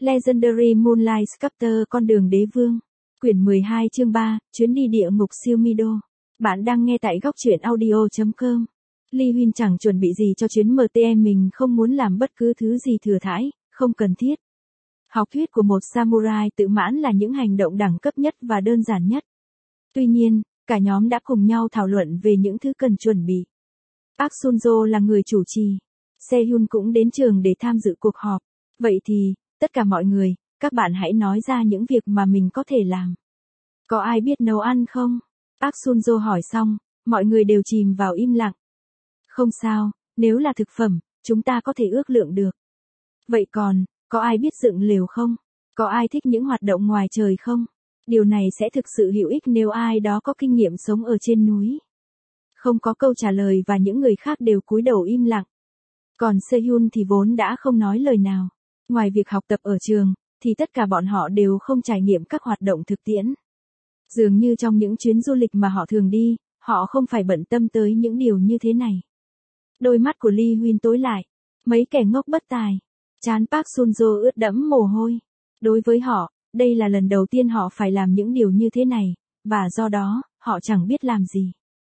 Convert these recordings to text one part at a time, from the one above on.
Legendary Moonlight Sculptor Con đường đế vương. Quyển 12 chương 3, chuyến đi địa ngục siêu Mido. Bạn đang nghe tại góc truyện audio.com. Lee Huynh chẳng chuẩn bị gì cho chuyến MTM, mình không muốn làm bất cứ thứ gì thừa thãi, không cần thiết. Học thuyết của một samurai tự mãn là những hành động đẳng cấp nhất và đơn giản nhất. Tuy nhiên, cả nhóm đã cùng nhau thảo luận về những thứ cần chuẩn bị. Park Sunjo là người chủ trì. Sehyun cũng đến trường để tham dự cuộc họp. Vậy thì, tất cả mọi người, các bạn hãy nói ra những việc mà mình có thể làm. Có ai biết nấu ăn không? Park Sunjo hỏi xong, mọi người đều chìm vào im lặng. Không sao, nếu là thực phẩm, chúng ta có thể ước lượng được. Vậy còn, có ai biết dựng lều không? Có ai thích những hoạt động ngoài trời không? Điều này sẽ thực sự hữu ích nếu ai đó có kinh nghiệm sống ở trên núi. Không có câu trả lời và những người khác đều cúi đầu im lặng. Còn Sehyun thì vốn đã không nói lời nào. Ngoài việc học tập ở trường, thì tất cả bọn họ đều không trải nghiệm các hoạt động thực tiễn. Dường như trong những chuyến du lịch mà họ thường đi, họ không phải bận tâm tới những điều như thế này. Đôi mắt của Lee Huynh tối lại. Mấy kẻ ngốc bất tài. Trán Park Sunjo ướt đẫm mồ hôi. Đối với họ, đây là lần đầu tiên họ phải làm những điều như thế này, và do đó, họ chẳng biết làm gì.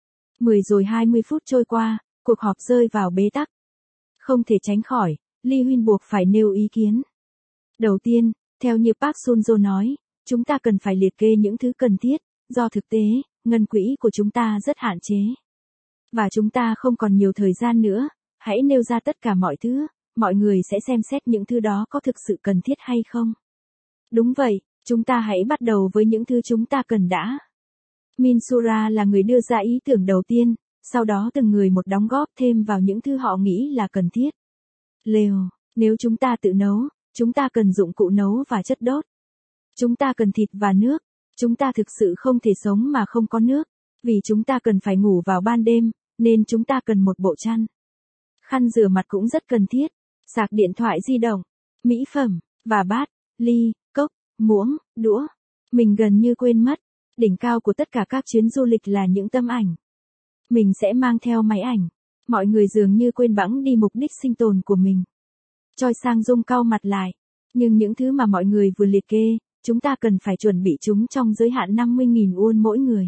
10 rồi 20 phút trôi qua, cuộc họp rơi vào bế tắc. Không thể tránh khỏi, Lee Huynh buộc phải nêu ý kiến. Đầu tiên, theo như Park Sunjo nói, chúng ta cần phải liệt kê những thứ cần thiết, do thực tế, ngân quỹ của chúng ta rất hạn chế. Và chúng ta không còn nhiều thời gian nữa, hãy nêu ra tất cả mọi thứ, mọi người sẽ xem xét những thứ đó có thực sự cần thiết hay không. Đúng vậy, chúng ta hãy bắt đầu với những thứ chúng ta cần đã. Minsura là người đưa ra ý tưởng đầu tiên, sau đó từng người một đóng góp thêm vào những thứ họ nghĩ là cần thiết. Lều, nếu chúng ta tự nấu, chúng ta cần dụng cụ nấu và chất đốt. Chúng ta cần thịt và nước, chúng ta thực sự không thể sống mà không có nước, vì chúng ta cần phải ngủ vào ban đêm, nên chúng ta cần một bộ chăn. Khăn rửa mặt cũng rất cần thiết, sạc điện thoại di động, mỹ phẩm, và bát, ly, cốc, muỗng, đũa. Mình gần như quên mất, đỉnh cao của tất cả các chuyến du lịch là những tấm ảnh. Mình sẽ mang theo máy ảnh. Mọi người dường như quên bẵng đi mục đích sinh tồn của mình. Choi Sang Dung cau mặt lại. Nhưng những thứ mà mọi người vừa liệt kê, chúng ta cần phải chuẩn bị chúng trong giới hạn 50.000 won mỗi người.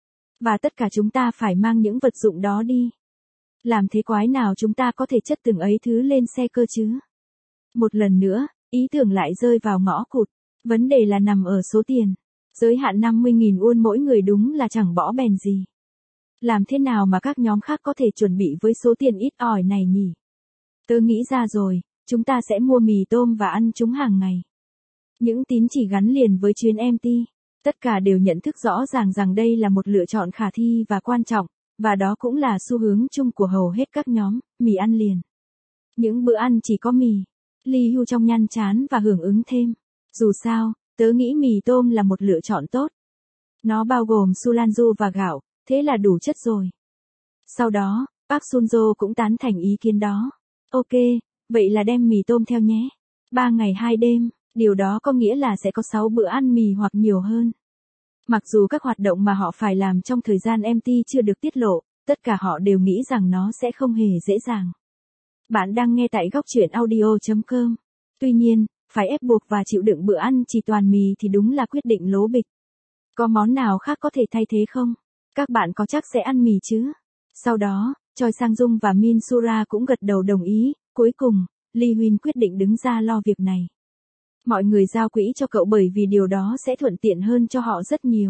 Và tất cả chúng ta phải mang những vật dụng đó đi. Làm thế quái nào chúng ta có thể chất từng ấy thứ lên xe cơ chứ? Một lần nữa, ý tưởng lại rơi vào ngõ cụt. Vấn đề là nằm ở số tiền. Giới hạn 50.000 won mỗi người đúng là chẳng bỏ bèn gì. Làm thế nào mà các nhóm khác có thể chuẩn bị với số tiền ít ỏi này nhỉ? Tớ nghĩ ra rồi, chúng ta sẽ mua mì tôm và ăn chúng hàng ngày. Những tín chỉ gắn liền với chuyến MT. Tất cả đều nhận thức rõ ràng rằng đây là một lựa chọn khả thi và quan trọng, và đó cũng là xu hướng chung của hầu hết các nhóm, mì ăn liền. Những bữa ăn chỉ có mì. Lee Hu trong nhăn chán và hưởng ứng thêm. Dù sao, tớ nghĩ mì tôm là một lựa chọn tốt. Nó bao gồm sulanju và gạo, thế là đủ chất rồi. Sau đó, Park Sunjo cũng tán thành ý kiến đó. Ok, vậy là đem mì tôm theo nhé. 3 ngày 2 đêm, điều đó có nghĩa là sẽ có 6 bữa ăn mì hoặc nhiều hơn. Mặc dù các hoạt động mà họ phải làm trong thời gian MT chưa được tiết lộ, tất cả họ đều nghĩ rằng nó sẽ không hề dễ dàng. Bạn đang nghe tại góc truyện audio.com. Tuy nhiên, phải ép buộc và chịu đựng bữa ăn chỉ toàn mì thì đúng là quyết định lố bịch. Có món nào khác có thể thay thế không? Các bạn có chắc sẽ ăn mì chứ? Sau đó, Choi Sang Dung và Minsura cũng gật đầu đồng ý. Cuối cùng, Lee Huynh quyết định đứng ra lo việc này. Mọi người giao quỹ cho cậu bởi vì điều đó sẽ thuận tiện hơn cho họ rất nhiều.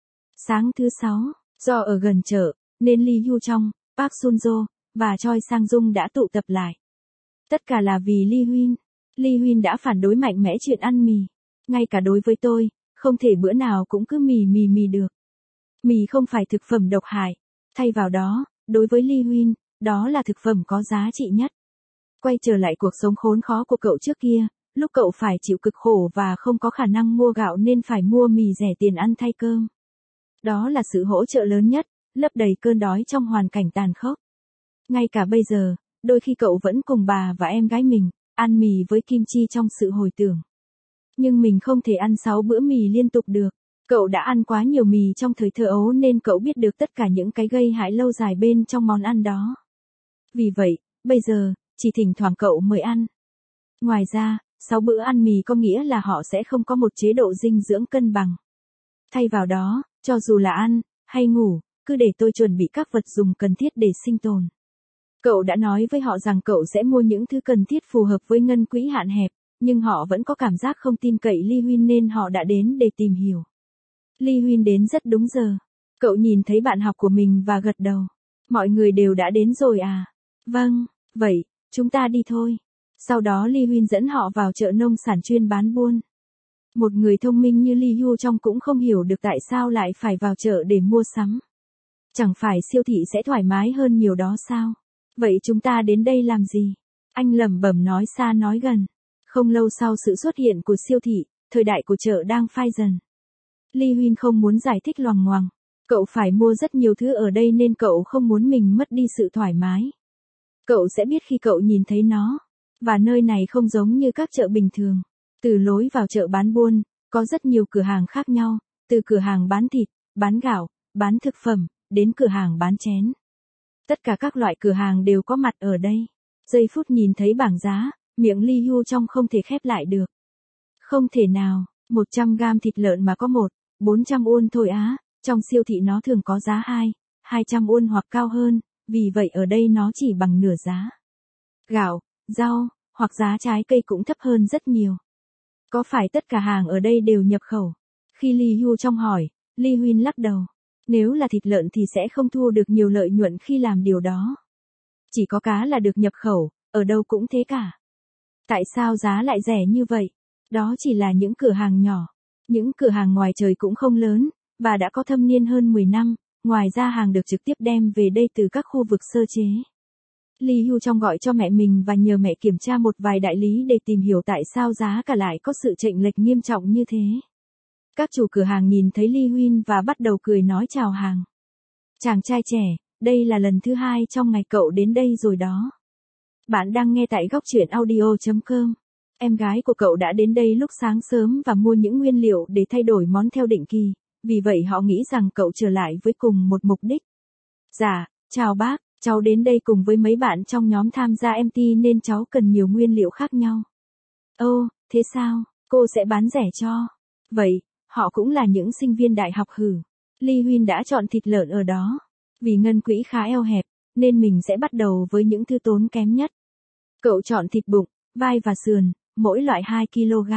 Sáng thứ 6, do ở gần chợ, nên Lee Hu Trong, Park Sunjo, và Choi Sang Dung đã tụ tập lại. Tất cả là vì Lee Huynh. Lee Huynh đã phản đối mạnh mẽ chuyện ăn mì. Ngay cả đối với tôi, không thể bữa nào cũng cứ mì được. Mì không phải thực phẩm độc hại. Thay vào đó, đối với Lee Huynh, đó là thực phẩm có giá trị nhất. Quay trở lại cuộc sống khốn khó của cậu trước kia, lúc cậu phải chịu cực khổ và không có khả năng mua gạo nên phải mua mì rẻ tiền ăn thay cơm. Đó là sự hỗ trợ lớn nhất, lấp đầy cơn đói trong hoàn cảnh tàn khốc. Ngay cả bây giờ, đôi khi cậu vẫn cùng bà và em gái mình, ăn mì với kim chi trong sự hồi tưởng. Nhưng mình không thể ăn 6 bữa mì liên tục được. Cậu đã ăn quá nhiều mì trong thời thơ ấu nên cậu biết được tất cả những cái gây hại lâu dài bên trong món ăn đó. Vì vậy, bây giờ, chỉ thỉnh thoảng cậu mới ăn. Ngoài ra, 6 bữa ăn mì có nghĩa là họ sẽ không có một chế độ dinh dưỡng cân bằng. Thay vào đó, cho dù là ăn, hay ngủ, cứ để tôi chuẩn bị các vật dùng cần thiết để sinh tồn. Cậu đã nói với họ rằng cậu sẽ mua những thứ cần thiết phù hợp với ngân quỹ hạn hẹp, nhưng họ vẫn có cảm giác không tin cậy Lee Huynh nên họ đã đến để tìm hiểu. Lee Huynh đến rất đúng giờ. Cậu nhìn thấy bạn học của mình và gật đầu. Mọi người đều đã đến rồi à? Vâng, vậy, chúng ta đi thôi. Sau đó Lee Huynh dẫn họ vào chợ nông sản chuyên bán buôn. Một người thông minh như Lee Hu Trong cũng không hiểu được tại sao lại phải vào chợ để mua sắm. Chẳng phải siêu thị sẽ thoải mái hơn nhiều đó sao? Vậy chúng ta đến đây làm gì? Anh lẩm bẩm nói xa nói gần. Không lâu sau sự xuất hiện của siêu thị, thời đại của chợ đang phai dần. Lee Huynh không muốn giải thích loằng ngoằng. Cậu phải mua rất nhiều thứ ở đây nên cậu không muốn mình mất đi sự thoải mái. Cậu sẽ biết khi cậu nhìn thấy nó. Và nơi này không giống như các chợ bình thường. Từ lối vào chợ bán buôn, có rất nhiều cửa hàng khác nhau, từ cửa hàng bán thịt, bán gạo, bán thực phẩm, đến cửa hàng bán chén. Tất cả các loại cửa hàng đều có mặt ở đây. Giây phút nhìn thấy bảng giá, miệng Lee Hu Trong không thể khép lại được. Không thể nào, 100 gam thịt lợn mà có 400 won thôi á, trong siêu thị nó thường có giá 200 won hoặc cao hơn, vì vậy ở đây nó chỉ bằng nửa giá. Gạo, rau, hoặc giá trái cây cũng thấp hơn rất nhiều. Có phải tất cả hàng ở đây đều nhập khẩu? Khi Lee Hu Trong hỏi, Lee Huynh lắc đầu. Nếu là thịt lợn thì sẽ không thu được nhiều lợi nhuận khi làm điều đó. Chỉ có cá là được nhập khẩu, ở đâu cũng thế cả. Tại sao giá lại rẻ như vậy? Đó chỉ là những cửa hàng nhỏ. Những cửa hàng ngoài trời cũng không lớn, và đã có thâm niên hơn 10 năm, ngoài ra hàng được trực tiếp đem về đây từ các khu vực sơ chế. Lee Hu Trong gọi cho mẹ mình và nhờ mẹ kiểm tra một vài đại lý để tìm hiểu tại sao giá cả lại có sự chênh lệch nghiêm trọng như thế. Các chủ cửa hàng nhìn thấy Lee Huynh và bắt đầu cười nói chào hàng. Chàng trai trẻ, đây là lần thứ 2 trong ngày cậu đến đây rồi đó. Bạn đang nghe tại góc truyện audio.com. Em gái của cậu đã đến đây lúc sáng sớm và mua những nguyên liệu để thay đổi món theo định kỳ, vì vậy họ nghĩ rằng cậu trở lại với cùng một mục đích. Dạ, chào bác, cháu đến đây cùng với mấy bạn trong nhóm tham gia MT nên cháu cần nhiều nguyên liệu khác nhau. Ồ, thế sao, cô sẽ bán rẻ cho? Vậy, họ cũng là những sinh viên đại học hử? Lee Huynh đã chọn thịt lợn ở đó. Vì ngân quỹ khá eo hẹp, nên mình sẽ bắt đầu với những thứ tốn kém nhất. Cậu chọn thịt bụng, vai và sườn, mỗi loại 2 kg.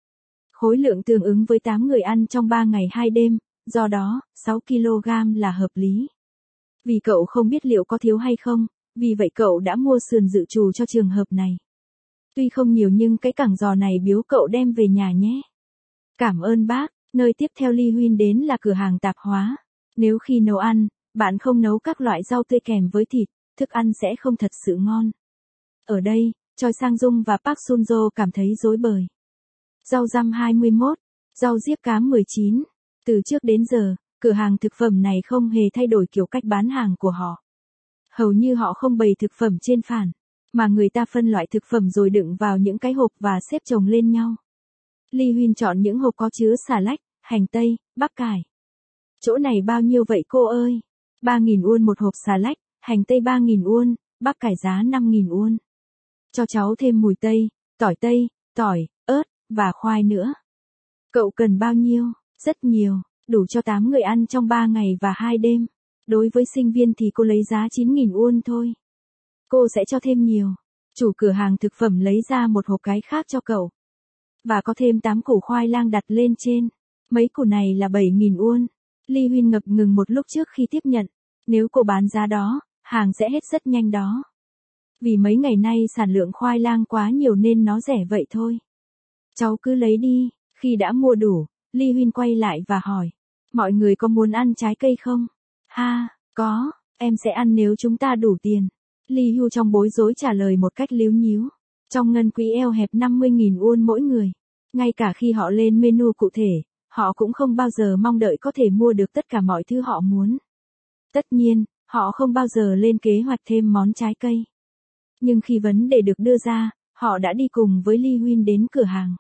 Khối lượng tương ứng với 8 người ăn trong 3 ngày 2 đêm, do đó, 6 kg là hợp lý. Vì cậu không biết liệu có thiếu hay không, vì vậy cậu đã mua sườn dự trù cho trường hợp này. Tuy không nhiều nhưng cái cẳng giò này biếu cậu đem về nhà nhé. Cảm ơn bác, nơi tiếp theo Lee Huynh đến là cửa hàng tạp hóa. Nếu khi nấu ăn, bạn không nấu các loại rau tươi kèm với thịt, thức ăn sẽ không thật sự ngon. Ở đây, Choi Sang Dung và Park Sun Jo cảm thấy rối bời. Rau răm 21, rau diếp cám 19. Từ trước đến giờ, cửa hàng thực phẩm này không hề thay đổi kiểu cách bán hàng của họ. Hầu như họ không bày thực phẩm trên phản, mà người ta phân loại thực phẩm rồi đựng vào những cái hộp và xếp chồng lên nhau. Lee Huynh chọn những hộp có chứa xà lách, hành tây, bắp cải. Chỗ này bao nhiêu vậy cô ơi? 3.000 won một hộp xà lách, hành tây 3.000 won, bắp cải giá 5.000 won. Cho cháu thêm mùi tây, tỏi, ớt, và khoai nữa. Cậu cần bao nhiêu? Rất nhiều, đủ cho 8 người ăn trong 3 ngày và 2 đêm. Đối với sinh viên thì cô lấy giá 9.000 won thôi. Cô sẽ cho thêm nhiều. Chủ cửa hàng thực phẩm lấy ra một hộp cái khác cho cậu. Và có thêm 8 củ khoai lang đặt lên trên. Mấy củ này là 7.000 won. Lee Huynh ngập ngừng một lúc trước khi tiếp nhận. Nếu cô bán giá đó, hàng sẽ hết rất nhanh đó. Vì mấy ngày nay sản lượng khoai lang quá nhiều nên nó rẻ vậy thôi. Cháu cứ lấy đi, khi đã mua đủ, Lee Huynh quay lại và hỏi. Mọi người có muốn ăn trái cây không? Ha, có, em sẽ ăn nếu chúng ta đủ tiền. Lee Hu Trong bối rối trả lời một cách líu nhíu. Trong ngân quỹ eo hẹp 50.000 won mỗi người. Ngay cả khi họ lên menu cụ thể, họ cũng không bao giờ mong đợi có thể mua được tất cả mọi thứ họ muốn. Tất nhiên, họ không bao giờ lên kế hoạch thêm món trái cây. Nhưng khi vấn đề được đưa ra, họ đã đi cùng với Lee Huynh đến cửa hàng.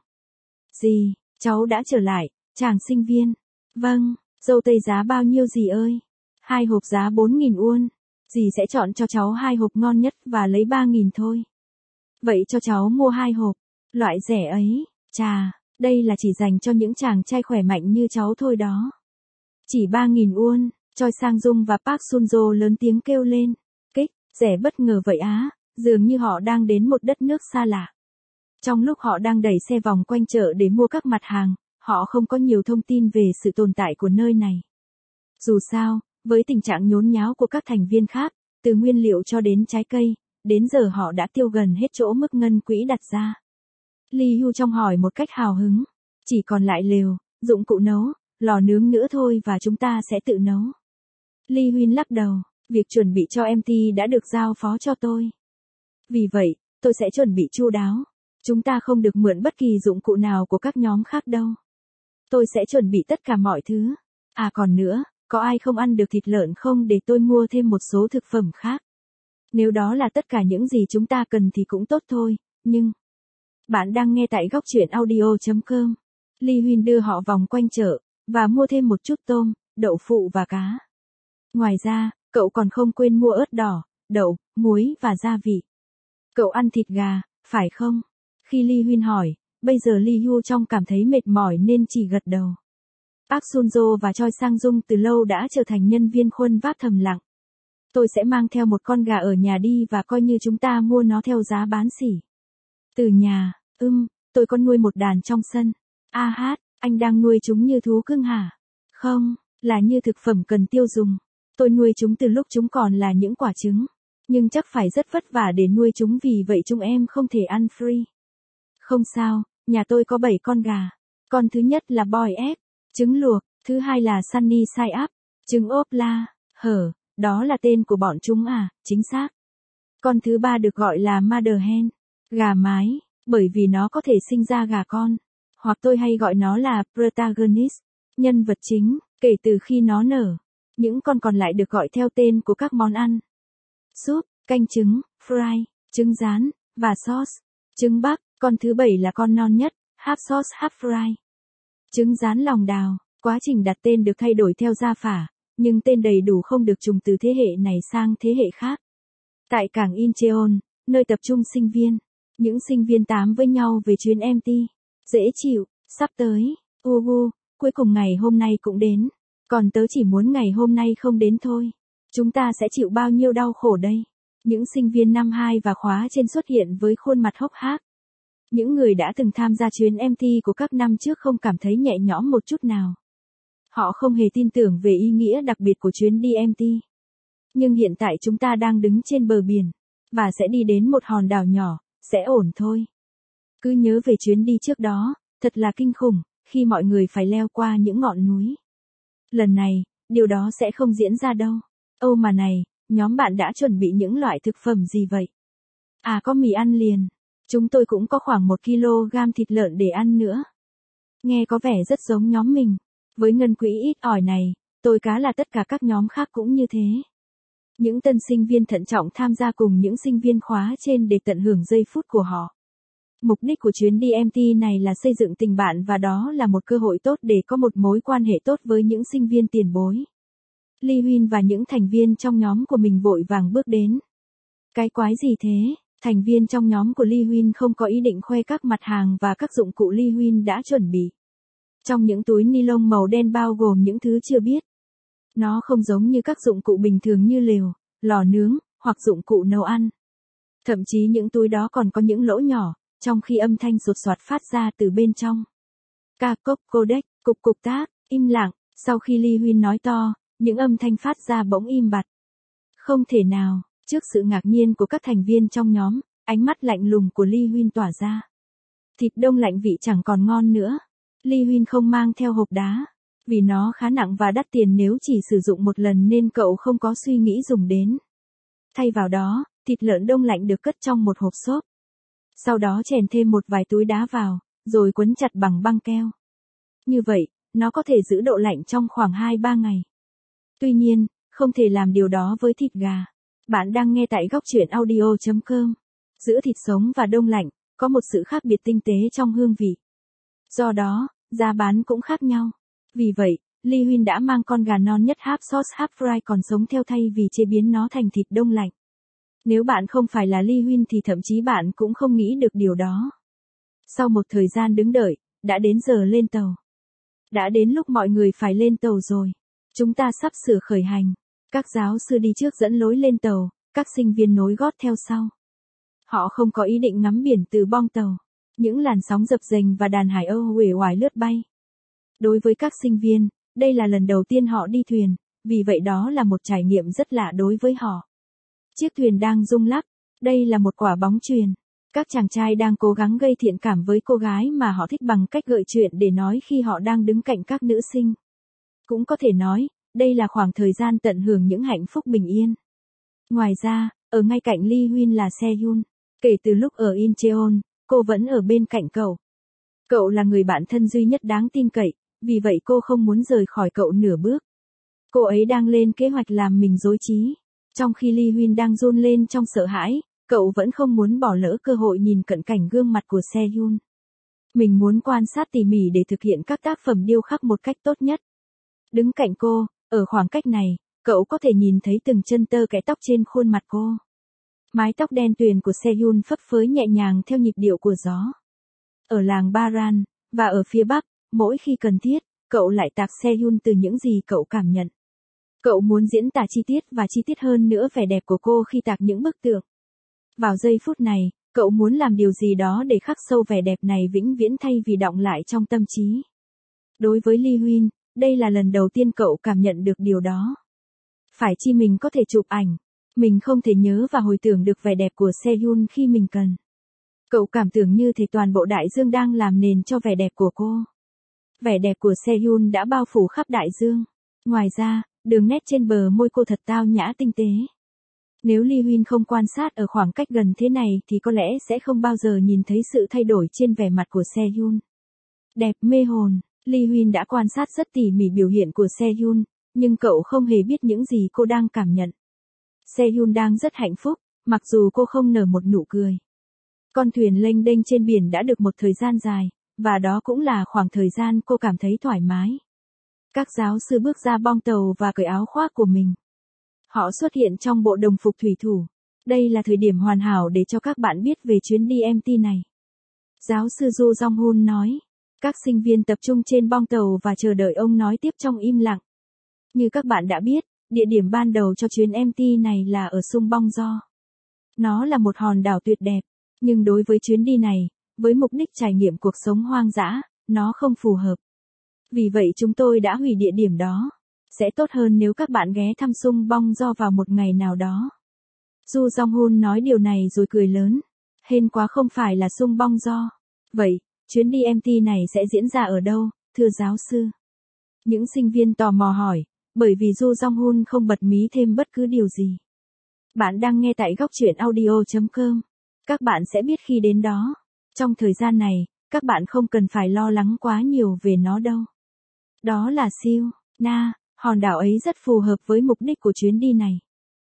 Dì, cháu đã trở lại, chàng sinh viên. Vâng, dâu tây giá bao nhiêu dì ơi? 2 hộp giá 4.000 won. Dì sẽ chọn cho cháu 2 hộp ngon nhất và lấy 3.000 thôi. Vậy cho cháu mua 2 hộp. Loại rẻ ấy, chà, đây là chỉ dành cho những chàng trai khỏe mạnh như cháu thôi đó. Chỉ 3.000 won, Choi Sang Dung và Park Sun-jo lớn tiếng kêu lên. Kích, rẻ bất ngờ vậy á, dường như họ đang đến một đất nước xa lạ. Trong lúc họ đang đẩy xe vòng quanh chợ để mua các mặt hàng, họ không có nhiều thông tin về sự tồn tại của nơi này. Dù sao, với tình trạng nhốn nháo của các thành viên khác, từ nguyên liệu cho đến trái cây, đến giờ họ đã tiêu gần hết chỗ mức ngân quỹ đặt ra. Lee Hyu Trong hỏi một cách hào hứng. Chỉ còn lại lều, dụng cụ nấu, lò nướng nữa thôi và chúng ta sẽ tự nấu. Lee Huyên lắc đầu, việc chuẩn bị cho MT đã được giao phó cho tôi. Vì vậy, tôi sẽ chuẩn bị chu đáo. Chúng ta không được mượn bất kỳ dụng cụ nào của các nhóm khác đâu. Tôi sẽ chuẩn bị tất cả mọi thứ. À còn nữa, có ai không ăn được thịt lợn không để tôi mua thêm một số thực phẩm khác? Nếu đó là tất cả những gì chúng ta cần thì cũng tốt thôi, nhưng... Bạn đang nghe tại góc truyện audio.com. Lee Huyên đưa họ vòng quanh chợ, và mua thêm một chút tôm, đậu phụ và cá. Ngoài ra, cậu còn không quên mua ớt đỏ, đậu, muối và gia vị. Cậu ăn thịt gà, phải không? Khi Lee Huyên hỏi, bây giờ Lee Hyu Trong cảm thấy mệt mỏi nên chỉ gật đầu. Park Sun-jo và Choi Sang Dung từ lâu đã trở thành nhân viên khuân vác thầm lặng. Tôi sẽ mang theo một con gà ở nhà đi và coi như chúng ta mua nó theo giá bán sỉ. Từ nhà, tôi có nuôi một đàn trong sân. Anh đang nuôi chúng như thú cưng hả? Không, là như thực phẩm cần tiêu dùng. Tôi nuôi chúng từ lúc chúng còn là những quả trứng. Nhưng chắc phải rất vất vả để nuôi chúng vì vậy chúng em không thể ăn free. Không sao, nhà tôi có 7 con gà. Con thứ nhất là boiled egg, trứng luộc, thứ hai là sunny side up, trứng ốp la, đó là tên của bọn chúng à, chính xác. Con thứ ba được gọi là mother hen, gà mái, bởi vì nó có thể sinh ra gà con. Hoặc tôi hay gọi nó là protagonist, nhân vật chính, kể từ khi nó nở. Những con còn lại được gọi theo tên của các món ăn. Súp, canh trứng, fry, trứng rán, và sauce. Trứng bắc, con thứ 7 là con non nhất, half sauce half fry. Trứng rán lòng đào, quá trình đặt tên được thay đổi theo gia phả, nhưng tên đầy đủ không được trùng từ thế hệ này sang thế hệ khác. Tại cảng Incheon, nơi tập trung sinh viên, những sinh viên tám với nhau về chuyến MT. Dễ chịu, sắp tới, cuối cùng ngày hôm nay cũng đến. Còn tớ chỉ muốn ngày hôm nay không đến thôi. Chúng ta sẽ chịu bao nhiêu đau khổ đây? Những sinh viên năm 2 và khóa trên xuất hiện với khuôn mặt hốc hác. Những người đã từng tham gia chuyến MT của các năm trước không cảm thấy nhẹ nhõm một chút nào. Họ không hề tin tưởng về ý nghĩa đặc biệt của chuyến đi MT. Nhưng hiện tại chúng ta đang đứng trên bờ biển, và sẽ đi đến một hòn đảo nhỏ, sẽ ổn thôi. Cứ nhớ về chuyến đi trước đó, thật là kinh khủng, khi mọi người phải leo qua những ngọn núi. Lần này, điều đó sẽ không diễn ra đâu. Mà này, nhóm bạn đã chuẩn bị những loại thực phẩm gì vậy? À có mì ăn liền. Chúng tôi cũng có khoảng 1 kg thịt lợn để ăn nữa. Nghe có vẻ rất giống nhóm mình. Với ngân quỹ ít ỏi này, tôi cá là tất cả các nhóm khác cũng như thế. Những tân sinh viên thận trọng tham gia cùng những sinh viên khóa trên để tận hưởng giây phút của họ. Mục đích của chuyến đi MT này là xây dựng tình bạn và đó là một cơ hội tốt để có một mối quan hệ tốt với những sinh viên tiền bối. Lee Huyên và những thành viên trong nhóm của mình vội vàng bước đến. Cái quái gì thế? Thành viên trong nhóm của Lee Huyên không có ý định khoe các mặt hàng và các dụng cụ Lee Huyên đã chuẩn bị. Trong những túi ni lông màu đen bao gồm những thứ chưa biết. Nó không giống như các dụng cụ bình thường như lều, lò nướng, hoặc dụng cụ nấu ăn. Thậm chí những túi đó còn có những lỗ nhỏ, trong khi âm thanh sột soạt phát ra từ bên trong. Ca cốc codec, cục tác, im lặng, sau khi Lee Huyên nói to, những âm thanh phát ra bỗng im bặt. Không thể nào, trước sự ngạc nhiên của các thành viên trong nhóm, ánh mắt lạnh lùng của Lee Huyên tỏa ra. Thịt đông lạnh vị chẳng còn ngon nữa. Lee Huyên không mang theo hộp đá, vì nó khá nặng và đắt tiền nếu chỉ sử dụng một lần nên cậu không có suy nghĩ dùng đến. Thay vào đó, thịt lợn đông lạnh được cất trong một hộp xốp. Sau đó chèn thêm một vài túi đá vào, rồi quấn chặt bằng băng keo. Như vậy, nó có thể giữ độ lạnh trong khoảng 2-3 ngày. Tuy nhiên, không thể làm điều đó với thịt gà. Bạn đang nghe tại góc truyện audio.com. Giữa thịt sống và đông lạnh, có một sự khác biệt tinh tế trong hương vị. Do đó, giá bán cũng khác nhau. Vì vậy, Lee Huyên đã mang con gà non nhất half sauce half fry còn sống theo thay vì chế biến nó thành thịt đông lạnh. Nếu bạn không phải là Lee Huyên thì thậm chí bạn cũng không nghĩ được điều đó. Sau một thời gian đứng đợi, đã đến giờ lên tàu. Đã đến lúc mọi người phải lên tàu rồi. Chúng ta sắp sửa khởi hành. Các giáo sư đi trước dẫn lối lên tàu, các sinh viên nối gót theo sau. Họ không có ý định ngắm biển từ bong tàu. Những làn sóng dập dềnh và đàn hải âu uể oải lướt bay. Đối với các sinh viên, đây là lần đầu tiên họ đi thuyền, vì vậy đó là một trải nghiệm rất lạ đối với họ. Chiếc thuyền đang rung lắc, đây là một quả bóng chuyền. Các chàng trai đang cố gắng gây thiện cảm với cô gái mà họ thích bằng cách gợi chuyện để nói khi họ đang đứng cạnh các nữ sinh. Cũng có thể nói, đây là khoảng thời gian tận hưởng những hạnh phúc bình yên. Ngoài ra, ở ngay cạnh Lee Huyên là Sehun. Kể từ lúc ở Incheon, cô vẫn ở bên cạnh cậu. Cậu là người bạn thân duy nhất đáng tin cậy, vì vậy cô không muốn rời khỏi cậu nửa bước. Cô ấy đang lên kế hoạch làm mình rối trí. Trong khi Lee Huyên đang run lên trong sợ hãi, cậu vẫn không muốn bỏ lỡ cơ hội nhìn cận cảnh gương mặt của Sehun. Mình muốn quan sát tỉ mỉ để thực hiện các tác phẩm điêu khắc một cách tốt nhất. Đứng cạnh cô, ở khoảng cách này, cậu có thể nhìn thấy từng chân tơ kẽ tóc trên khuôn mặt cô. Mái tóc đen tuyền của Sehun phấp phới nhẹ nhàng theo nhịp điệu của gió. Ở làng Baran, và ở phía Bắc, mỗi khi cần thiết, cậu lại tạc Sehun từ những gì cậu cảm nhận. Cậu muốn diễn tả chi tiết và chi tiết hơn nữa vẻ đẹp của cô khi tạc những bức tượng. Vào giây phút này, cậu muốn làm điều gì đó để khắc sâu vẻ đẹp này vĩnh viễn thay vì đọng lại trong tâm trí. Đối với Lee Huyên, đây là lần đầu tiên cậu cảm nhận được điều đó. Phải chi mình có thể chụp ảnh. Mình không thể nhớ và hồi tưởng được vẻ đẹp của Sehun khi mình cần. Cậu cảm tưởng như thể toàn bộ đại dương đang làm nền cho vẻ đẹp của cô. Vẻ đẹp của Sehun đã bao phủ khắp đại dương. Ngoài ra, đường nét trên bờ môi cô thật tao nhã tinh tế. Nếu Lee Huyên không quan sát ở khoảng cách gần thế này thì có lẽ sẽ không bao giờ nhìn thấy sự thay đổi trên vẻ mặt của Sehun. Đẹp mê hồn, Lee Huyên đã quan sát rất tỉ mỉ biểu hiện của Sehun, nhưng cậu không hề biết những gì cô đang cảm nhận. Sehun đang rất hạnh phúc, mặc dù cô không nở một nụ cười. Con thuyền lênh đênh trên biển đã được một thời gian dài, và đó cũng là khoảng thời gian cô cảm thấy thoải mái. Các giáo sư bước ra bong tàu và cởi áo khoác của mình. Họ xuất hiện trong bộ đồng phục thủy thủ. Đây là thời điểm hoàn hảo để cho các bạn biết về chuyến đi MT này. Giáo sư Jo Jong-hun nói. Các sinh viên tập trung trên bong tàu và chờ đợi ông nói tiếp trong im lặng. Như các bạn đã biết, địa điểm ban đầu cho chuyến MT này là ở Sung Bong Do. Nó là một hòn đảo tuyệt đẹp, nhưng đối với chuyến đi này, với mục đích trải nghiệm cuộc sống hoang dã, nó không phù hợp. Vì vậy chúng tôi đã hủy địa điểm đó. Sẽ tốt hơn nếu các bạn ghé thăm Sung Bong Do vào một ngày nào đó. Jo Jong-hun nói điều này rồi cười lớn. Hên quá không phải là Sung Bong Do. Vậy, chuyến đi MT này sẽ diễn ra ở đâu, thưa giáo sư? Những sinh viên tò mò hỏi, bởi vì Jo Jong-hun không bật mí thêm bất cứ điều gì. Bạn đang nghe tại góc truyện audio.com. Các bạn sẽ biết khi đến đó. Trong thời gian này, các bạn không cần phải lo lắng quá nhiều về nó đâu. Đó là Siêu Na, hòn đảo ấy rất phù hợp với mục đích của chuyến đi này.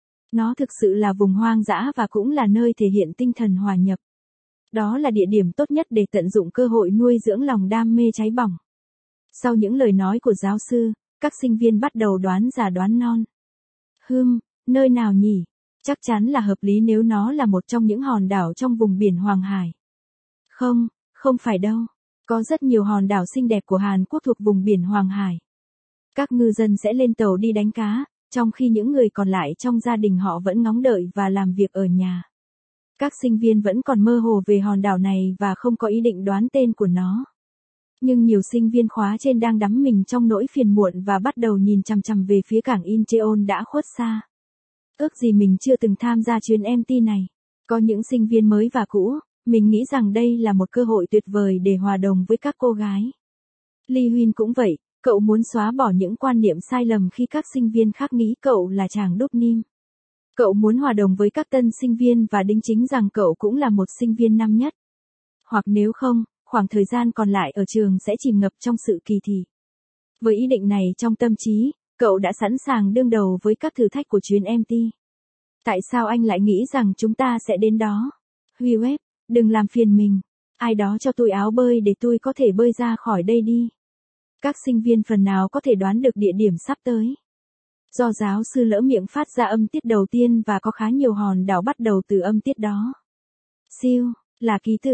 Nó thực sự là vùng hoang dã và cũng là nơi thể hiện tinh thần hòa nhập. Đó là địa điểm tốt nhất để tận dụng cơ hội nuôi dưỡng lòng đam mê cháy bỏng. Sau những lời nói của giáo sư, các sinh viên bắt đầu đoán già đoán non. Nơi nào nhỉ? Chắc chắn là hợp lý nếu nó là một trong những hòn đảo trong vùng biển Hoàng Hải. Không phải đâu. Có rất nhiều hòn đảo xinh đẹp của Hàn Quốc thuộc vùng biển Hoàng Hải. Các ngư dân sẽ lên tàu đi đánh cá, trong khi những người còn lại trong gia đình họ vẫn ngóng đợi và làm việc ở nhà. Các sinh viên vẫn còn mơ hồ về hòn đảo này và không có ý định đoán tên của nó. Nhưng nhiều sinh viên khóa trên đang đắm mình trong nỗi phiền muộn và bắt đầu nhìn chằm chằm về phía cảng Incheon đã khuất xa. Ước gì mình chưa từng tham gia chuyến MT này. Có những sinh viên mới và cũ, mình nghĩ rằng đây là một cơ hội tuyệt vời để hòa đồng với các cô gái. Lee Huyên cũng vậy, cậu muốn xóa bỏ những quan niệm sai lầm khi các sinh viên khác nghĩ cậu là chàng đúc nim. Cậu muốn hòa đồng với các tân sinh viên và đính chính rằng cậu cũng là một sinh viên năm nhất. Hoặc nếu không, khoảng thời gian còn lại ở trường sẽ chìm ngập trong sự kỳ thị. Với ý định này trong tâm trí, cậu đã sẵn sàng đương đầu với các thử thách của chuyến MT. Tại sao anh lại nghĩ rằng chúng ta sẽ đến đó? Huy web, đừng làm phiền mình. Ai đó cho tôi áo bơi để tôi có thể bơi ra khỏi đây đi. Các sinh viên phần nào có thể đoán được địa điểm sắp tới. Do giáo sư lỡ miệng phát ra âm tiết đầu tiên và có khá nhiều hòn đảo bắt đầu từ âm tiết đó. Siêu, là ký tự,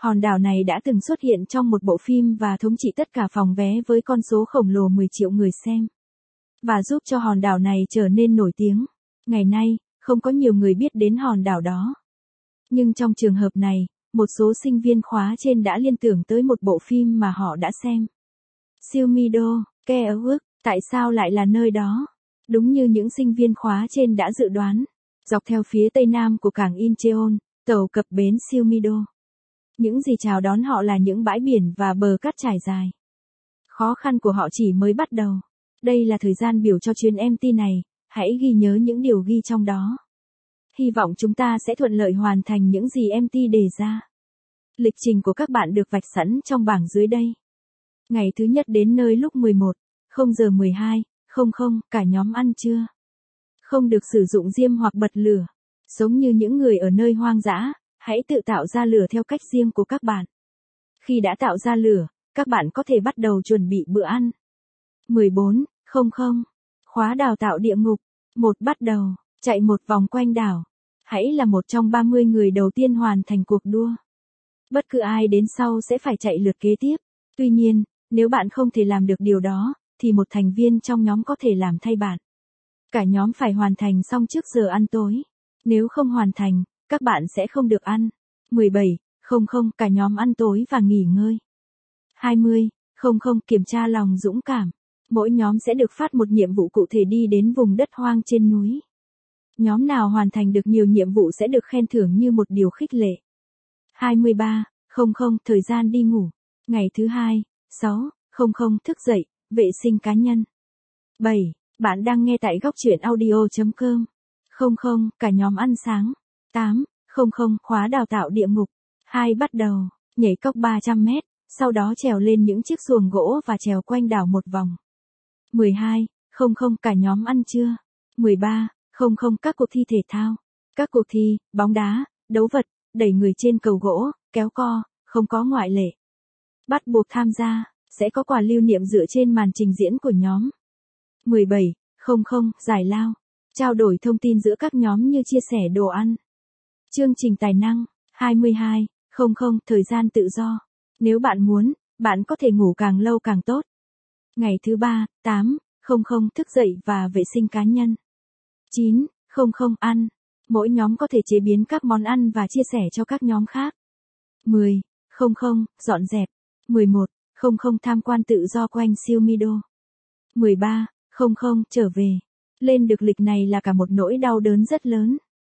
Hòn đảo này đã từng xuất hiện trong một bộ phim và thống trị tất cả phòng vé với con số khổng lồ 10 triệu người xem. Và giúp cho hòn đảo này trở nên nổi tiếng. Ngày nay, không có nhiều người biết đến hòn đảo đó. Nhưng trong trường hợp này, một số sinh viên khóa trên đã liên tưởng tới một bộ phim mà họ đã xem. Siêu Mido, Keowuk, tại sao lại là nơi đó? Đúng như những sinh viên khóa trên đã dự đoán. Dọc theo phía tây nam của cảng Incheon, tàu cập bến Siêu Mido. Những gì chào đón họ là những bãi biển và bờ cát trải dài. Khó khăn của họ chỉ mới bắt đầu. Đây là thời gian biểu cho chuyến MT này, hãy ghi nhớ những điều ghi trong đó. Hy vọng chúng ta sẽ thuận lợi hoàn thành những gì MT đề ra. Lịch trình của các bạn được vạch sẵn trong bảng dưới đây. Ngày thứ nhất đến nơi lúc 11:00 cả nhóm ăn trưa. Không được sử dụng diêm hoặc bật lửa. Giống như những người ở nơi hoang dã, hãy tự tạo ra lửa theo cách riêng của các bạn. Khi đã tạo ra lửa, các bạn có thể bắt đầu chuẩn bị bữa ăn. 14:00 Khóa đào tạo địa ngục. Bắt đầu, chạy một vòng quanh đảo. Hãy là một trong 30 người đầu tiên hoàn thành cuộc đua. Bất cứ ai đến sau sẽ phải chạy lượt kế tiếp. Tuy nhiên, nếu bạn không thể làm được điều đó, thì một thành viên trong nhóm có thể làm thay bạn. Cả nhóm phải hoàn thành xong trước giờ ăn tối. Nếu không hoàn thành, các bạn sẽ không được ăn. 17:00 cả nhóm ăn tối và nghỉ ngơi. 20:00 kiểm tra lòng dũng cảm. Mỗi nhóm sẽ được phát một nhiệm vụ cụ thể đi đến vùng đất hoang trên núi. Nhóm nào hoàn thành được nhiều nhiệm vụ sẽ được khen thưởng như một điều khích lệ. 23:00 thời gian đi ngủ. Ngày thứ hai, 6:00 thức dậy, vệ sinh cá nhân. 7. Bạn đang nghe tại góc truyện audio.com. 00 cả nhóm ăn sáng. 8:00 khóa đào tạo địa ngục. 2 bắt đầu, nhảy cóc 300 mét, sau đó trèo lên những chiếc xuồng gỗ và trèo quanh đảo một vòng. 12:00 cả nhóm ăn trưa. 13:00 các cuộc thi thể thao. Các cuộc thi, bóng đá, đấu vật, đẩy người trên cầu gỗ, kéo co, không có ngoại lệ. Bắt buộc tham gia, sẽ có quà lưu niệm dựa trên màn trình diễn của nhóm. 17:00 giải lao. Trao đổi thông tin giữa các nhóm như chia sẻ đồ ăn. Chương trình tài năng. 22:00 thời gian tự do. Nếu bạn muốn, bạn có thể ngủ càng lâu càng tốt. Ngày thứ ba, 8:00 thức dậy và vệ sinh cá nhân. 9:00 ăn. Mỗi nhóm có thể chế biến các món ăn và chia sẻ cho các nhóm khác. 10:00 dọn dẹp. 11:00 tham quan tự do quanh Siêu Mido. 13:00 trở về. Lên được lịch này là cả một nỗi đau đớn rất lớn.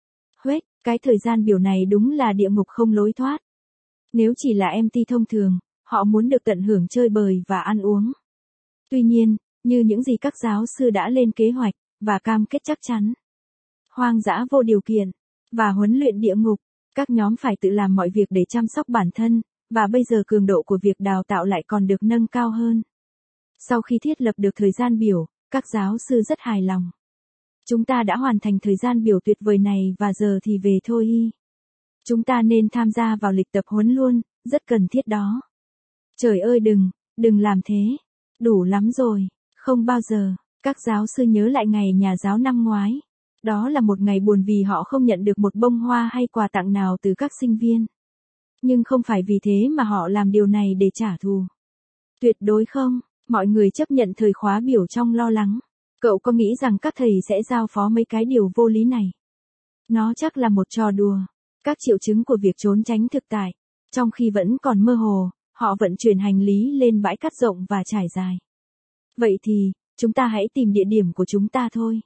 Cái thời gian biểu này đúng là địa ngục không lối thoát. Nếu chỉ là MT thông thường, họ muốn được tận hưởng chơi bời và ăn uống. Tuy nhiên, như những gì các giáo sư đã lên kế hoạch, và cam kết chắc chắn. Hoang dã vô điều kiện, và huấn luyện địa ngục, các nhóm phải tự làm mọi việc để chăm sóc bản thân, và bây giờ cường độ của việc đào tạo lại còn được nâng cao hơn. Sau khi thiết lập được thời gian biểu, các giáo sư rất hài lòng. Chúng ta đã hoàn thành thời gian biểu tuyệt vời này và giờ thì về thôi. Chúng ta nên tham gia vào lịch tập huấn luôn, rất cần thiết đó. Trời ơi đừng làm thế. Đủ lắm rồi, không bao giờ. Các giáo sư nhớ lại ngày nhà giáo năm ngoái. Đó là một ngày buồn vì họ không nhận được một bông hoa hay quà tặng nào từ các sinh viên. Nhưng không phải vì thế mà họ làm điều này để trả thù. Tuyệt đối không, mọi người chấp nhận thời khóa biểu trong lo lắng. Cậu có nghĩ rằng các thầy sẽ giao phó mấy cái điều vô lý này? Nó chắc là một trò đùa. Các triệu chứng của việc trốn tránh thực tại. Trong khi vẫn còn mơ hồ, họ vận chuyển hành lý lên bãi cát rộng và trải dài. Vậy thì, chúng ta hãy tìm địa điểm của chúng ta thôi.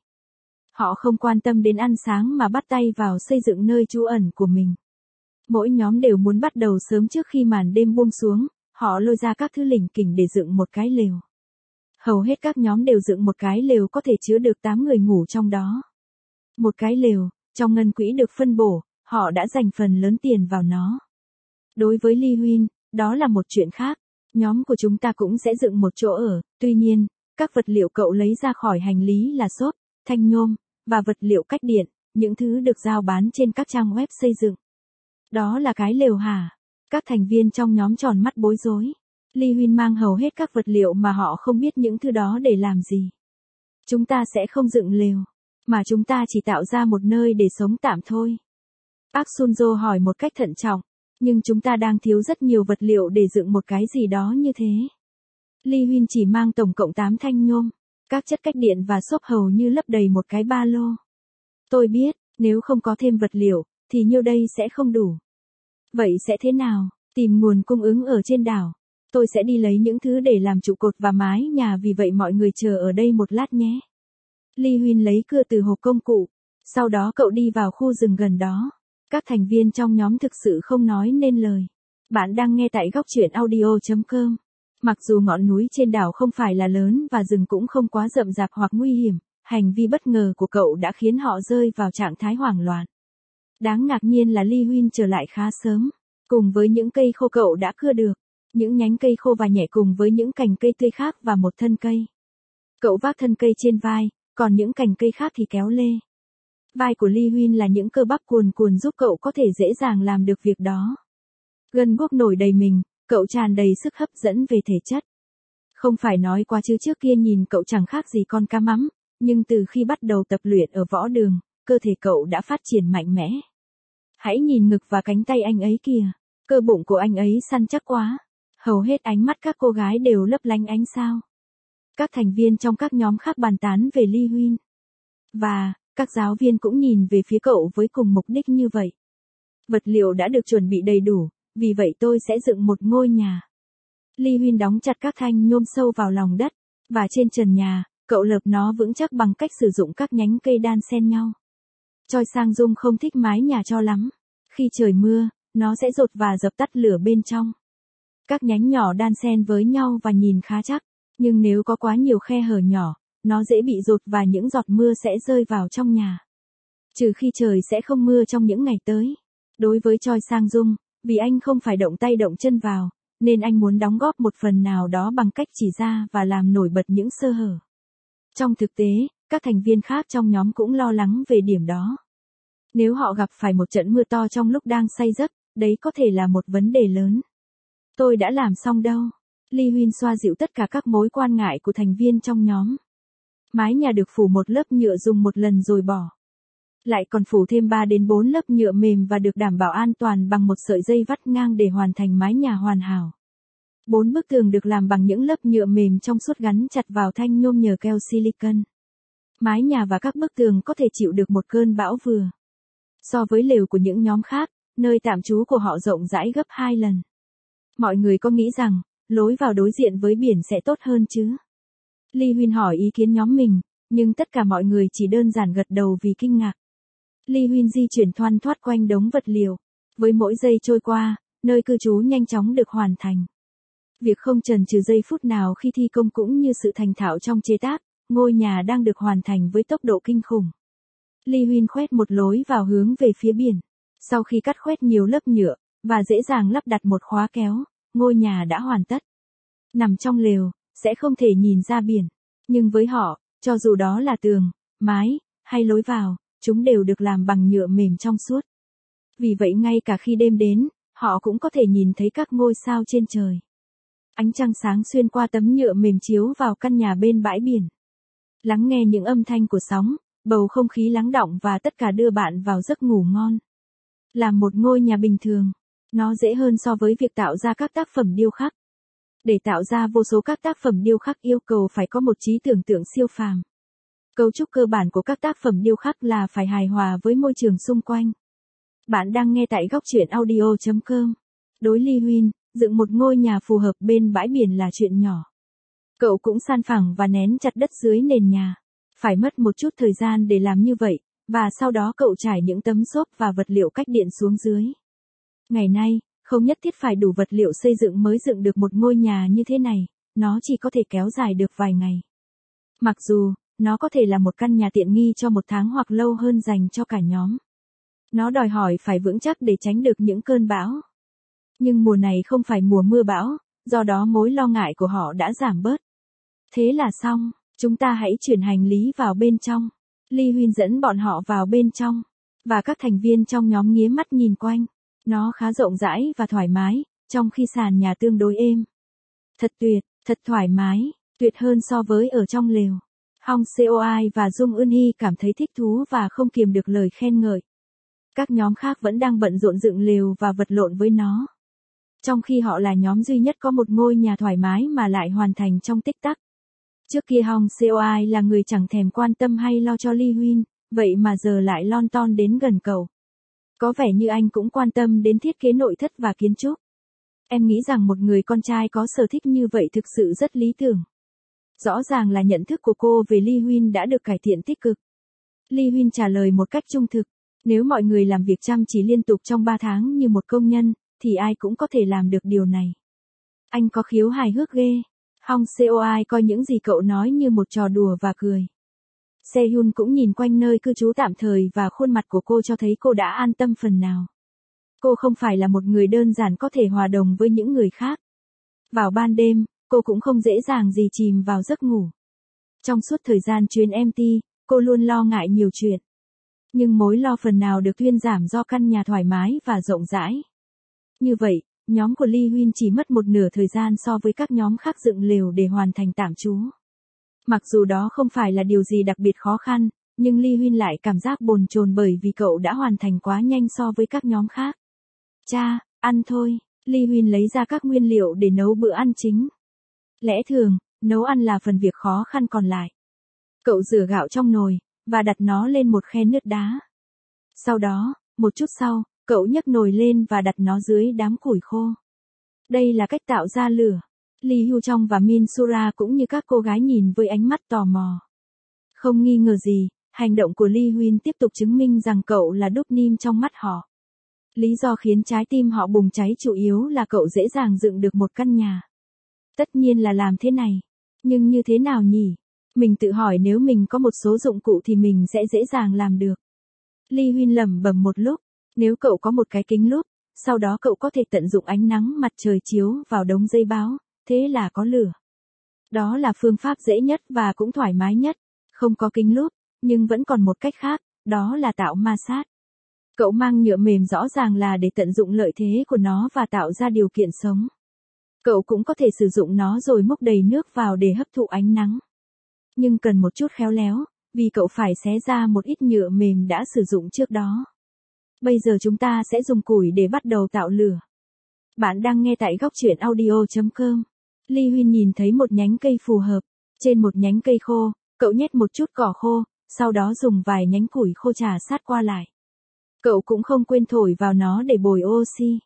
Họ không quan tâm đến ăn sáng mà bắt tay vào xây dựng nơi trú ẩn của mình. Mỗi nhóm đều muốn bắt đầu sớm trước khi màn đêm buông xuống, họ lôi ra các thứ lỉnh kỉnh để dựng một cái lều. Hầu hết các nhóm đều dựng một cái lều có thể chứa được 8 người ngủ trong đó. Một cái lều, trong ngân quỹ được phân bổ, họ đã dành phần lớn tiền vào nó. Đối với Lee Huynh, đó là một chuyện khác. Nhóm của chúng ta cũng sẽ dựng một chỗ ở, tuy nhiên, các vật liệu cậu lấy ra khỏi hành lý là xốp, thanh nhôm, và vật liệu cách điện, những thứ được giao bán trên các trang web xây dựng. Đó là cái lều hả? Các thành viên trong nhóm tròn mắt bối rối. Lee Huynh mang hầu hết các vật liệu mà họ không biết những thứ đó để làm gì. Chúng ta sẽ không dựng lều, mà chúng ta chỉ tạo ra một nơi để sống tạm thôi. Park Sunjo hỏi một cách thận trọng. Nhưng chúng ta đang thiếu rất nhiều vật liệu để dựng một cái gì đó như thế. Ly Huyên chỉ mang tổng cộng 8 thanh nhôm, các chất cách điện và xốp hầu như lấp đầy một cái ba lô. Tôi biết, nếu không có thêm vật liệu, thì nhiêu đây sẽ không đủ. Vậy sẽ thế nào? Tìm nguồn cung ứng ở trên đảo. Tôi sẽ đi lấy những thứ để làm trụ cột và mái nhà, vì vậy mọi người chờ ở đây một lát nhé. Ly Huyên lấy cưa từ hộp công cụ. Sau đó cậu đi vào khu rừng gần đó. Các thành viên trong nhóm thực sự không nói nên lời. Bạn đang nghe tại góc truyện audio.com. Mặc dù ngọn núi trên đảo không phải là lớn và rừng cũng không quá rậm rạp hoặc nguy hiểm, hành vi bất ngờ của cậu đã khiến họ rơi vào trạng thái hoảng loạn. Đáng ngạc nhiên là Ly Huyên trở lại khá sớm, cùng với những cây khô cậu đã cưa được, những nhánh cây khô và nhẹ cùng với những cành cây tươi khác và một thân cây. Cậu vác thân cây trên vai, còn những cành cây khác thì kéo lê. Vai của Ly Huyên là những cơ bắp cuồn cuộn giúp cậu có thể dễ dàng làm được việc đó. Gân guốc nổi đầy mình, cậu tràn đầy sức hấp dẫn về thể chất. Không phải nói quá chứ trước kia nhìn cậu chẳng khác gì con cá mắm, nhưng từ khi bắt đầu tập luyện ở võ đường, cơ thể cậu đã phát triển mạnh mẽ. Hãy nhìn ngực và cánh tay anh ấy kìa, cơ bụng của anh ấy săn chắc quá. Hầu hết ánh mắt các cô gái đều lấp lánh ánh sao. Các thành viên trong các nhóm khác bàn tán về Ly Huyên. Và, các giáo viên cũng nhìn về phía cậu với cùng mục đích như vậy. Vật liệu đã được chuẩn bị đầy đủ, vì vậy tôi sẽ dựng một ngôi nhà. Ly Huyên đóng chặt các thanh nhôm sâu vào lòng đất, và trên trần nhà, cậu lợp nó vững chắc bằng cách sử dụng các nhánh cây đan xen nhau. Choi Sang Dung không thích mái nhà cho lắm. Khi trời mưa, nó sẽ dột và dập tắt lửa bên trong. Các nhánh nhỏ đan xen với nhau và nhìn khá chắc, nhưng nếu có quá nhiều khe hở nhỏ, nó dễ bị dột và những giọt mưa sẽ rơi vào trong nhà. Trừ khi trời sẽ không mưa trong những ngày tới. Đối với Choi Sang Dung, vì anh không phải động tay động chân vào, nên anh muốn đóng góp một phần nào đó bằng cách chỉ ra và làm nổi bật những sơ hở. Trong thực tế, các thành viên khác trong nhóm cũng lo lắng về điểm đó. Nếu họ gặp phải một trận mưa to trong lúc đang say giấc, đấy có thể là một vấn đề lớn. Tôi đã làm xong đâu. Ly Huyên xoa dịu tất cả các mối quan ngại của thành viên trong nhóm. Mái nhà được phủ một lớp nhựa dùng một lần rồi bỏ. Lại còn phủ thêm 3 đến 4 lớp nhựa mềm và được đảm bảo an toàn bằng một sợi dây vắt ngang để hoàn thành mái nhà hoàn hảo. 4 bức tường được làm bằng những lớp nhựa mềm trong suốt gắn chặt vào thanh nhôm nhờ keo silicon. Mái nhà và các bức tường có thể chịu được một cơn bão vừa. So với lều của những nhóm khác, nơi tạm trú của họ rộng rãi gấp 2 lần. Mọi người có nghĩ rằng, lối vào đối diện với biển sẽ tốt hơn chứ? Ly Huyên hỏi ý kiến nhóm mình, nhưng tất cả mọi người chỉ đơn giản gật đầu vì kinh ngạc. Ly Huyên di chuyển thoăn thoắt quanh đống vật liệu. Với mỗi giây trôi qua, nơi cư trú nhanh chóng được hoàn thành. Việc không chần chừ giây phút nào khi thi công cũng như sự thành thạo trong chế tác, ngôi nhà đang được hoàn thành với tốc độ kinh khủng. Ly Huyên khoét một lối vào hướng về phía biển. Sau khi cắt khoét nhiều lớp nhựa, và dễ dàng lắp đặt một khóa kéo, ngôi nhà đã hoàn tất. Nằm trong lều, sẽ không thể nhìn ra biển. Nhưng với họ, cho dù đó là tường, mái, hay lối vào, chúng đều được làm bằng nhựa mềm trong suốt. Vì vậy ngay cả khi đêm đến, họ cũng có thể nhìn thấy các ngôi sao trên trời. Ánh trăng sáng xuyên qua tấm nhựa mềm chiếu vào căn nhà bên bãi biển. Lắng nghe những âm thanh của sóng, bầu không khí lắng đọng và tất cả đưa bạn vào giấc ngủ ngon. Làm một ngôi nhà bình thường, nó dễ hơn so với việc tạo ra các tác phẩm điêu khắc. Để tạo ra vô số các tác phẩm điêu khắc yêu cầu phải có một trí tưởng tượng siêu phàm. Cấu trúc cơ bản của các tác phẩm điêu khắc là phải hài hòa với môi trường xung quanh. Bạn đang nghe tại góc truyện audio.com. Đối Ly Huyên, dựng một ngôi nhà phù hợp bên bãi biển là chuyện nhỏ. Cậu cũng san phẳng và nén chặt đất dưới nền nhà. Phải mất một chút thời gian để làm như vậy, và sau đó cậu trải những tấm xốp và vật liệu cách điện xuống dưới. Ngày nay, không nhất thiết phải đủ vật liệu xây dựng mới dựng được một ngôi nhà như thế này, nó chỉ có thể kéo dài được vài ngày. Mặc dù, nó có thể là một căn nhà tiện nghi cho một tháng hoặc lâu hơn dành cho cả nhóm. Nó đòi hỏi phải vững chắc để tránh được những cơn bão. Nhưng mùa này không phải mùa mưa bão, do đó mối lo ngại của họ đã giảm bớt. Thế là xong, chúng ta hãy chuyển hành lý vào bên trong. Ly Huyên dẫn bọn họ vào bên trong, và các thành viên trong nhóm nghía mắt nhìn quanh. Nó khá rộng rãi và thoải mái, trong khi sàn nhà tương đối êm. Thật tuyệt, thật thoải mái, tuyệt hơn so với ở trong lều. Hong Seo-ai và Jung Eun Hee cảm thấy thích thú và không kiềm được lời khen ngợi. Các nhóm khác vẫn đang bận rộn dựng lều và vật lộn với nó. Trong khi họ là nhóm duy nhất có một ngôi nhà thoải mái mà lại hoàn thành trong tích tắc. Trước kia Hong Seoi là người chẳng thèm quan tâm hay lo cho Lee Huynh, vậy mà giờ lại lon ton đến gần cậu. Có vẻ như anh cũng quan tâm đến thiết kế nội thất và kiến trúc. Em nghĩ rằng một người con trai có sở thích như vậy thực sự rất lý tưởng. Rõ ràng là nhận thức của cô về Lee Huynh đã được cải thiện tích cực. Lee Huynh trả lời một cách trung thực, nếu mọi người làm việc chăm chỉ liên tục trong 3 tháng như một công nhân, thì ai cũng có thể làm được điều này. Anh có khiếu hài hước ghê. Hong Seoi coi những gì cậu nói như một trò đùa và cười. Sehyun cũng nhìn quanh nơi cư trú tạm thời và khuôn mặt của cô cho thấy cô đã an tâm phần nào. Cô không phải là một người đơn giản có thể hòa đồng với những người khác. Vào ban đêm, cô cũng không dễ dàng gì chìm vào giấc ngủ. Trong suốt thời gian chuyến MT, cô luôn lo ngại nhiều chuyện. Nhưng mối lo phần nào được thuyên giảm do căn nhà thoải mái và rộng rãi. Như vậy, nhóm của Lee Huynh chỉ mất một nửa thời gian so với các nhóm khác dựng lều để hoàn thành tạm trú. Mặc dù đó không phải là điều gì đặc biệt khó khăn, nhưng Lee Huynh lại cảm giác bồn chồn bởi vì cậu đã hoàn thành quá nhanh so với các nhóm khác. Cha, ăn thôi. Lee Huynh lấy ra các nguyên liệu để nấu bữa ăn chính. Lẽ thường, nấu ăn là phần việc khó khăn còn lại. Cậu rửa gạo trong nồi, và đặt nó lên một khe nước đá. Sau đó, một chút sau, cậu nhấc nồi lên và đặt nó dưới đám củi khô. Đây là cách tạo ra lửa. Lee Hyu Trong và Min Sura cũng như các cô gái nhìn với ánh mắt tò mò. Không nghi ngờ gì, hành động của Lee Huynh tiếp tục chứng minh rằng cậu là đúc nim trong mắt họ. Lý do khiến trái tim họ bùng cháy chủ yếu là cậu dễ dàng dựng được một căn nhà. Tất nhiên là làm thế này. Nhưng như thế nào nhỉ? Mình tự hỏi nếu mình có một số dụng cụ thì mình sẽ dễ dàng làm được. Lee Huynh lẩm bẩm một lúc. Nếu cậu có một cái kính lúp, sau đó cậu có thể tận dụng ánh nắng mặt trời chiếu vào đống giấy báo, thế là có lửa. Đó là phương pháp dễ nhất và cũng thoải mái nhất. Không có kính lúp, nhưng vẫn còn một cách khác, đó là tạo ma sát. Cậu mang nhựa mềm rõ ràng là để tận dụng lợi thế của nó và tạo ra điều kiện sống. Cậu cũng có thể sử dụng nó rồi múc đầy nước vào để hấp thụ ánh nắng. Nhưng cần một chút khéo léo, vì cậu phải xé ra một ít nhựa mềm đã sử dụng trước đó. Bây giờ chúng ta sẽ dùng củi để bắt đầu tạo lửa. Bạn đang nghe tại góc truyện audio.com. Lee Huynh nhìn thấy một nhánh cây phù hợp. Trên một nhánh cây khô, cậu nhét một chút cỏ khô, sau đó dùng vài nhánh củi khô trà sát qua lại. Cậu cũng không quên thổi vào nó để bồi oxy.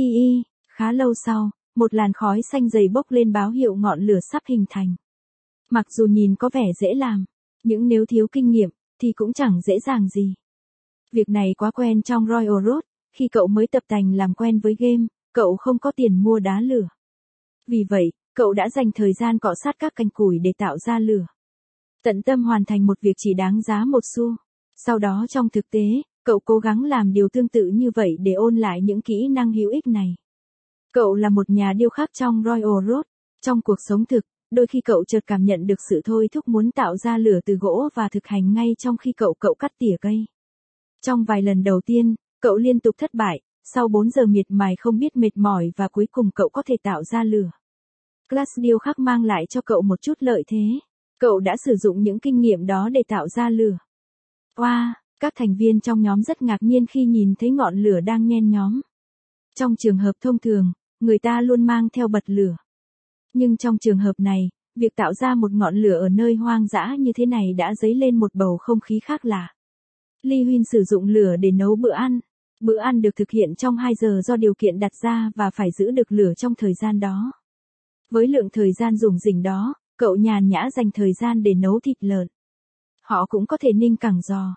Khá lâu sau, một làn khói xanh dày bốc lên báo hiệu ngọn lửa sắp hình thành. Mặc dù nhìn có vẻ dễ làm, nhưng nếu thiếu kinh nghiệm, thì cũng chẳng dễ dàng gì. Việc này quá quen trong Royal Road, khi cậu mới tập tành làm quen với game, cậu không có tiền mua đá lửa. Vì vậy, cậu đã dành thời gian cọ sát các cành củi để tạo ra lửa. Tận tâm hoàn thành một việc chỉ đáng giá một xu. Sau đó trong thực tế, cậu cố gắng làm điều tương tự như vậy để ôn lại những kỹ năng hữu ích này. Cậu là một nhà điêu khắc trong Royal Road. Trong cuộc sống thực, đôi khi cậu chợt cảm nhận được sự thôi thúc muốn tạo ra lửa từ gỗ và thực hành ngay trong khi cậu cắt tỉa cây. Trong vài lần đầu tiên, cậu liên tục thất bại, sau 4 giờ miệt mài không biết mệt mỏi và cuối cùng cậu có thể tạo ra lửa. Class điêu khắc mang lại cho cậu một chút lợi thế. Cậu đã sử dụng những kinh nghiệm đó để tạo ra lửa. Wow, các thành viên trong nhóm rất ngạc nhiên khi nhìn thấy ngọn lửa đang nhen nhóm. Trong trường hợp thông thường, người ta luôn mang theo bật lửa. Nhưng trong trường hợp này, việc tạo ra một ngọn lửa ở nơi hoang dã như thế này đã dấy lên một bầu không khí khác lạ. Lee Huynh sử dụng lửa để nấu bữa ăn. Bữa ăn được thực hiện trong 2 giờ do điều kiện đặt ra và phải giữ được lửa trong thời gian đó. Với lượng thời gian rủng rỉnh đó, cậu nhàn nhã dành thời gian để nấu thịt lợn. Họ cũng có thể ninh cẳng giò.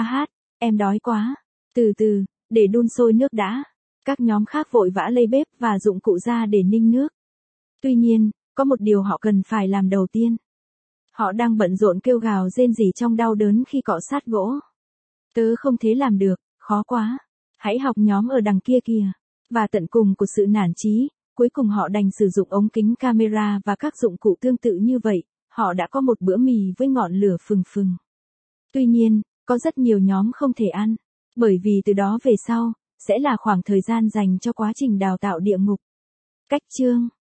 Em đói quá. Từ từ, để đun sôi nước đã. Các nhóm khác vội vã lấy bếp và dụng cụ ra để ninh nước. Tuy nhiên, có một điều họ cần phải làm đầu tiên. Họ đang bận rộn kêu gào rên rỉ trong đau đớn khi cọ sát gỗ. Tớ không thể làm được, khó quá. Hãy học nhóm ở đằng kia kìa. Và tận cùng của sự nản chí, cuối cùng họ đành sử dụng ống kính camera và các dụng cụ tương tự như vậy. Họ đã có một bữa mì với ngọn lửa phừng phừng. Tuy nhiên, có rất nhiều nhóm không thể ăn. Bởi vì từ đó về sau, sẽ là khoảng thời gian dành cho quá trình đào tạo địa ngục. Cách chương